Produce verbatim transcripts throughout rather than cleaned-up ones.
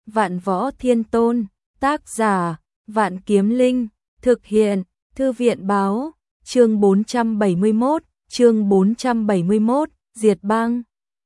Vạn Võ Thiên Tôn, tác giả, Vạn Kiếm Linh, thực hiện, Thư viện báo, chương bốn trăm bảy mươi mốt, chương bốn trăm bảy mươi mốt, diệt bang.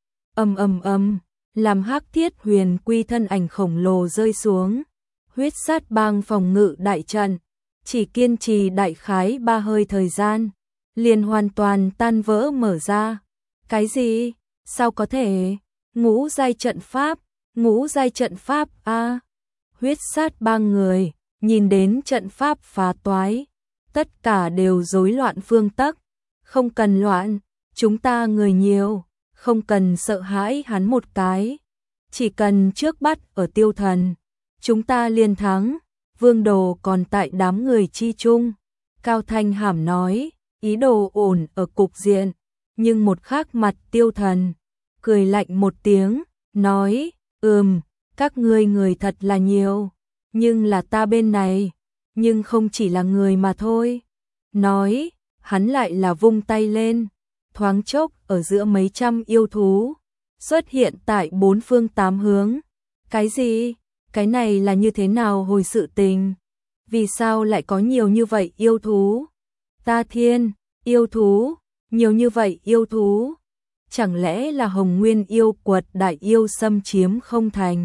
Ầm ầm ầm, làm Hắc Thiết Huyền Quy thân ảnh khổng lồ rơi xuống, huyết sát bang phòng ngự đại trận, chỉ kiên trì đại khái ba hơi thời gian, liền hoàn toàn tan vỡ mở ra. Cái gì? Sao có thể? Ngũ giai trận pháp, ngũ giai trận pháp a. À. Huyết sát bang người, nhìn đến trận pháp phá toái, tất cả đều rối loạn phương tắc, không cần loạn, chúng ta người nhiều, không cần sợ hãi hắn một cái, chỉ cần trước bắt ở Tiêu Thần, chúng ta liền thắng. Vương Đồ còn tại đám người chi chung, Cao Thanh Hàm nói, ý đồ ổn ở cục diện, nhưng một khác mặt Tiêu Thần cười lạnh một tiếng, nói, ừm, các ngươi người thật là nhiều, nhưng là ta bên này, nhưng không chỉ là người mà thôi. Nói, hắn lại là vung tay lên, thoáng chốc ở giữa mấy trăm yêu thú, xuất hiện tại bốn phương tám hướng. Cái gì? Cái này là như thế nào hồi sự tình? Vì sao lại có nhiều như vậy yêu thú? Ta thiên, yêu thú, nhiều như vậy yêu thú. Chẳng lẽ là Hồng Nguyên yêu quật đại yêu xâm chiếm không thành?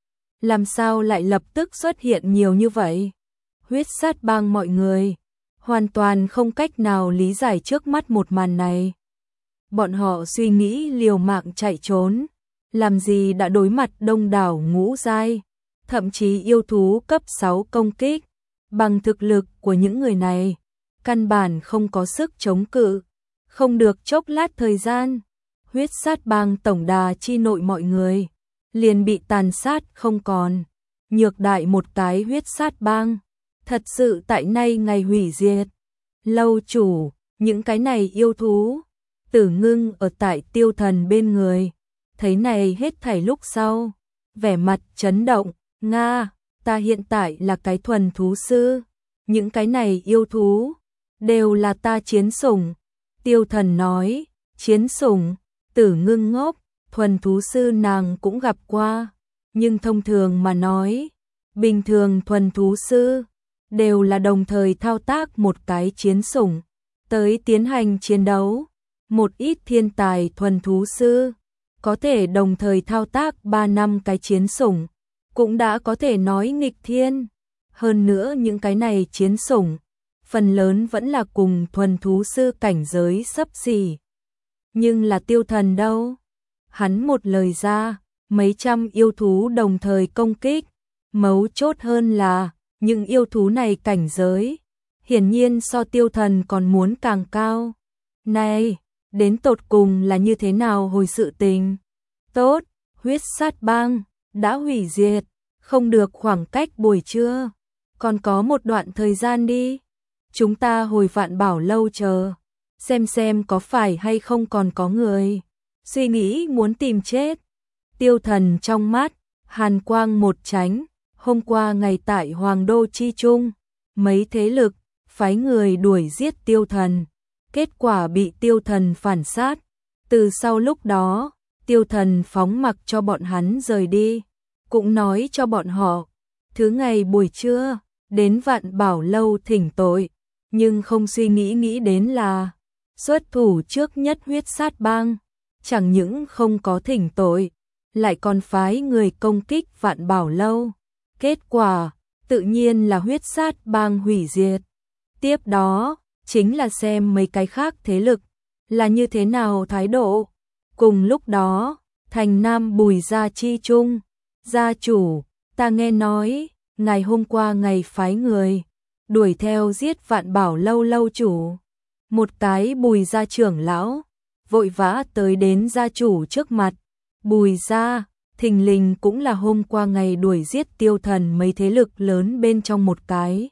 Làm sao lại lập tức xuất hiện nhiều như vậy? Huyết sát bang mọi người, hoàn toàn không cách nào lý giải trước mắt một màn này. Bọn họ suy nghĩ liều mạng chạy trốn, làm gì đã đối mặt đông đảo ngũ giai, thậm chí yêu thú cấp sáu công kích, bằng thực lực của những người này, căn bản không có sức chống cự, không được chốc lát thời gian, huyết sát bang tổng đà chi nội mọi người, liền bị tàn sát không còn, nhược đại một cái huyết sát bang, thật sự tại nay ngày hủy diệt. Lâu chủ, những cái này yêu thú, Tử Ngưng ở tại Tiêu Thần bên người, thấy này hết thảy lúc sau, vẻ mặt chấn động, Nga, ta hiện tại là cái thuần thú sư, những cái này yêu thú, đều là ta chiến sủng. Tiêu Thần nói, chiến sủng, Tử Ngưng ngốc, thuần thú sư nàng cũng gặp qua, nhưng thông thường mà nói, bình thường thuần thú sư, đều là đồng thời thao tác một cái chiến sủng, tới tiến hành chiến đấu. Một ít thiên tài thuần thú sư, có thể đồng thời thao tác ba năm cái chiến sủng, cũng đã có thể nói nghịch thiên. Hơn nữa những cái này chiến sủng, phần lớn vẫn là cùng thuần thú sư cảnh giới xấp xỉ. Nhưng là Tiêu Thần đâu? Hắn một lời ra, mấy trăm yêu thú đồng thời công kích, mấu chốt hơn là, những yêu thú này cảnh giới, hiển nhiên so Tiêu Thần còn muốn càng cao. Này, đến tột cùng là như thế nào hồi sự tình? Tốt, huyết sát bang, đã hủy diệt, không được khoảng cách buổi trưa, còn có một đoạn thời gian đi. Chúng ta hồi Vạn Bảo lâu chờ, xem xem có phải hay không còn có người suy nghĩ muốn tìm chết. Tiêu Thần trong mắt, hàn quang một tránh, hôm qua ngày tại Hoàng Đô Chi Trung, mấy thế lực, phái người đuổi giết Tiêu Thần, kết quả bị Tiêu Thần phản sát, từ sau lúc đó, Tiêu Thần phóng mặc cho bọn hắn rời đi, cũng nói cho bọn họ, thứ ngày buổi trưa, đến Vạn Bảo lâu thỉnh tội, nhưng không suy nghĩ nghĩ đến là, xuất thủ trước nhất huyết sát bang, chẳng những không có thỉnh tội, lại còn phái người công kích Vạn Bảo lâu, kết quả, tự nhiên là huyết sát bang hủy diệt. Tiếp đó, chính là xem mấy cái khác thế lực, là như thế nào thái độ. Cùng lúc đó, thành Nam Bùi Gia Chi Trung, gia chủ, ta nghe nói, ngày hôm qua ngày phái người, đuổi theo giết Vạn Bảo lâu lâu chủ. Một cái Bùi gia trưởng lão, vội vã tới đến gia chủ trước mặt, Bùi gia, thình lình cũng là hôm qua ngày đuổi giết Tiêu Thần mấy thế lực lớn bên trong một cái.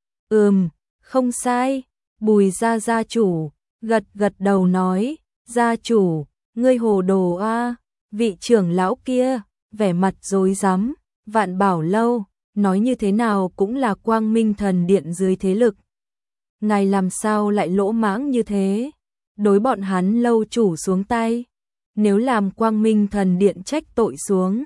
Ừm, không sai, Bùi gia gia chủ, gật gật đầu nói, gia chủ, ngươi hồ đồ a. Vị trưởng lão kia, vẻ mặt rối rắm, Vạn Bảo lâu, nói như thế nào cũng là Quang Minh Thần Điện dưới thế lực. Ngài làm sao lại lỗ mãng như thế? Đối bọn hắn lâu chủ xuống tay, nếu làm Quang Minh Thần Điện trách tội xuống,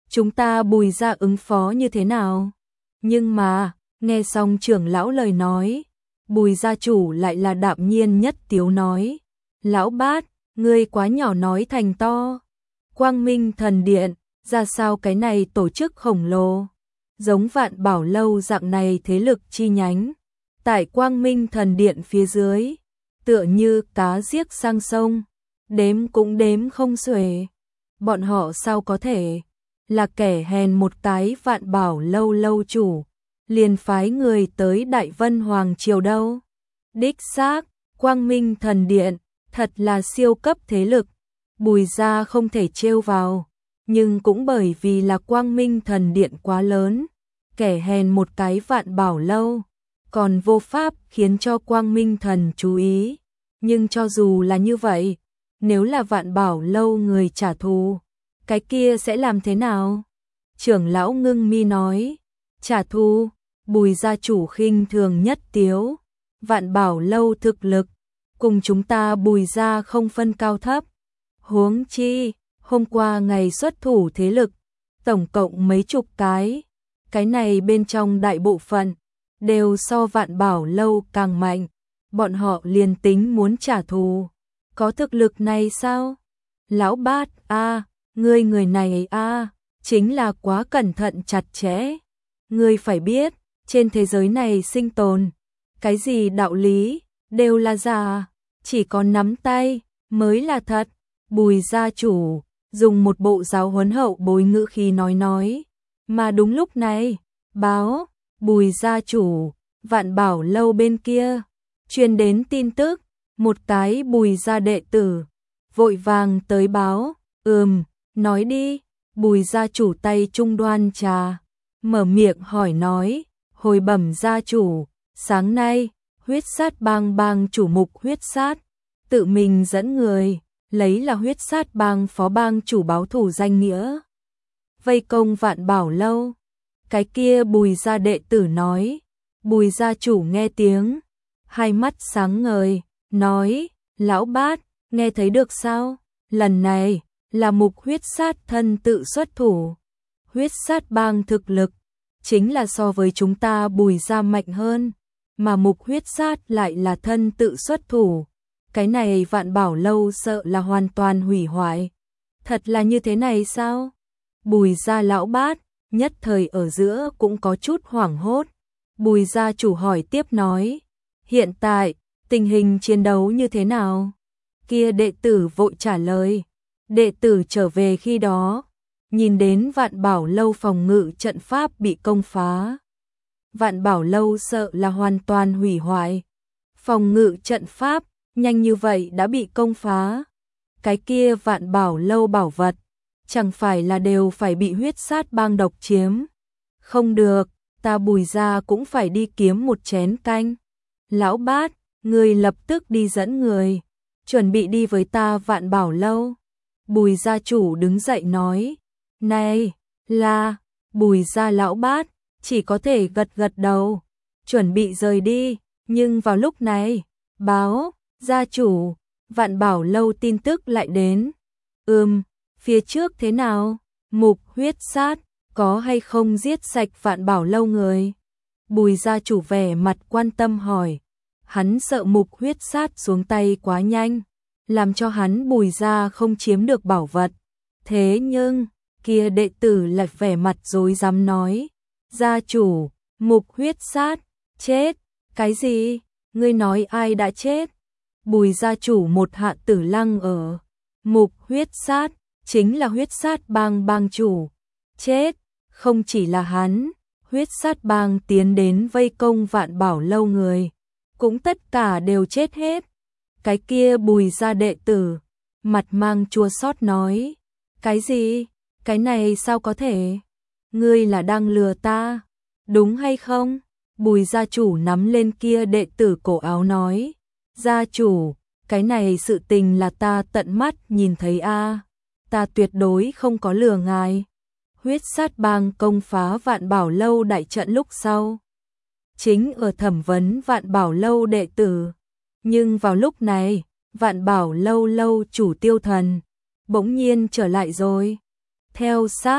chúng ta Bùi gia ứng phó như thế nào? Nhưng mà, nghe xong trưởng lão lời nói, Bùi gia chủ lại là đạm nhiên nhất tiếu nói, lão bát, ngươi quá nhỏ nói thành to. Quang Minh Thần Điện, ra sao cái này tổ chức khổng lồ, giống Vạn Bảo Lâu dạng này thế lực chi nhánh, tại Quang Minh Thần Điện phía dưới, tựa như cá giết sang sông, đếm cũng đếm không xuể. Bọn họ sao có thể là kẻ hèn một cái Vạn Bảo Lâu lâu chủ, liền phái người tới Đại Vân Hoàng Triều đâu. Đích xác, Quang Minh Thần Điện, thật là siêu cấp thế lực, Bùi gia không thể trêu vào, nhưng cũng bởi vì là Quang Minh Thần Điện quá lớn, kẻ hèn một cái Vạn Bảo Lâu, còn vô pháp khiến cho Quang Minh Thần chú ý. Nhưng cho dù là như vậy, nếu là Vạn Bảo Lâu người trả thù, cái kia sẽ làm thế nào? Trưởng lão ngưng mi nói, trả thù, Bùi gia chủ khinh thường nhất tiếu, Vạn Bảo Lâu thực lực, cùng chúng ta Bùi gia không phân cao thấp. Huống chi, hôm qua ngày xuất thủ thế lực, tổng cộng mấy chục cái, cái này bên trong đại bộ phận, đều so Vạn Bảo Lâu càng mạnh, bọn họ liền tính muốn trả thù, có thực lực này sao? Lão bát a, ngươi người này a, chính là quá cẩn thận chặt chẽ. Ngươi phải biết, trên thế giới này sinh tồn, cái gì đạo lý, đều là giả, chỉ có nắm tay, mới là thật. Bùi gia chủ, dùng một bộ giáo huấn hậu bối ngữ khí nói nói. Mà đúng lúc này, báo, Bùi gia chủ, Vạn Bảo Lâu bên kia, truyền đến tin tức, một cái Bùi gia đệ tử, vội vàng tới báo, ừm, nói đi, Bùi gia chủ tay trung đoan trà, mở miệng hỏi nói, hồi bẩm gia chủ, sáng nay, huyết sát bang bang chủ mục huyết sát, tự mình dẫn người, lấy là huyết sát bang phó bang chủ báo thù danh nghĩa, vây công Vạn Bảo Lâu. Cái kia Bùi gia đệ tử nói, Bùi gia chủ nghe tiếng, hai mắt sáng ngời, nói, lão bát, nghe thấy được sao? Lần này, là mục huyết sát thân tự xuất thủ. Huyết sát bang thực lực, chính là so với chúng ta Bùi gia mạnh hơn, mà mục huyết sát lại là thân tự xuất thủ. Cái này Vạn Bảo Lâu sợ là hoàn toàn hủy hoại. Thật là như thế này sao? Bùi gia lão bát, nhất thời ở giữa cũng có chút hoảng hốt. Bùi gia chủ hỏi tiếp nói, hiện tại, tình hình chiến đấu như thế nào? Kia đệ tử vội trả lời, đệ tử trở về khi đó, nhìn đến Vạn Bảo Lâu phòng ngự trận pháp bị công phá. Vạn Bảo Lâu sợ là hoàn toàn hủy hoại. Phòng ngự trận pháp, nhanh như vậy đã bị công phá. Cái kia Vạn Bảo Lâu bảo vật, chẳng phải là đều phải bị huyết sát bang độc chiếm. Không được, ta Bùi gia cũng phải đi kiếm một chén canh. Lão bát, người lập tức đi dẫn người, chuẩn bị đi với ta Vạn Bảo Lâu. Bùi gia chủ đứng dậy nói, này, là, Bùi gia lão bát, chỉ có thể gật gật đầu, chuẩn bị rời đi, nhưng vào lúc này, báo, gia chủ, Vạn Bảo Lâu tin tức lại đến. Ừm, phía trước thế nào? Mục huyết sát, có hay không giết sạch Vạn Bảo Lâu người? Bùi gia chủ vẻ mặt quan tâm hỏi. Hắn sợ mục huyết sát xuống tay quá nhanh, làm cho hắn Bùi gia không chiếm được bảo vật. Thế nhưng, kia đệ tử lại vẻ mặt rối rắm nói. Gia chủ, mục huyết sát, chết, cái gì? Ngươi nói ai đã chết? Bùi gia chủ một hạ tử lăng ở. Mục huyết sát, chính là huyết sát bang bang chủ. Chết, không chỉ là hắn, huyết sát bang tiến đến vây công Vạn Bảo Lâu người, cũng tất cả đều chết hết. Cái kia Bùi gia đệ tử, mặt mang chua xót nói. Cái gì? Cái này sao có thể? Ngươi là đang lừa ta, đúng hay không? Bùi gia chủ nắm lên kia đệ tử cổ áo nói. Gia chủ, cái này sự tình là ta tận mắt nhìn thấy a, ta tuyệt đối không có lừa ngài. Huyết sát bang công phá Vạn Bảo Lâu đại trận lúc sau, chính ở thẩm vấn Vạn Bảo Lâu đệ tử. Nhưng vào lúc này, Vạn Bảo Lâu lâu chủ Tiêu Thần bỗng nhiên trở lại rồi. Theo sát,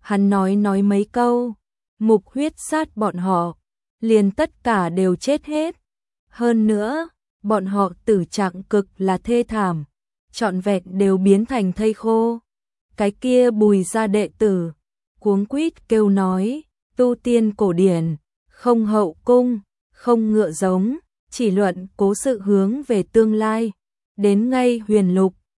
Hắn nói nói mấy câu, mục huyết sát bọn họ, liền tất cả đều chết hết. Hơn nữa, bọn họ tử trạng cực là thê thảm, trọn vẹn đều biến thành thây khô. Cái kia Bùi gia đệ tử, cuống quýt kêu nói, tu tiên cổ điển, không hậu cung, không ngựa giống, chỉ luận cố sự hướng về tương lai, đến ngay huyền lục,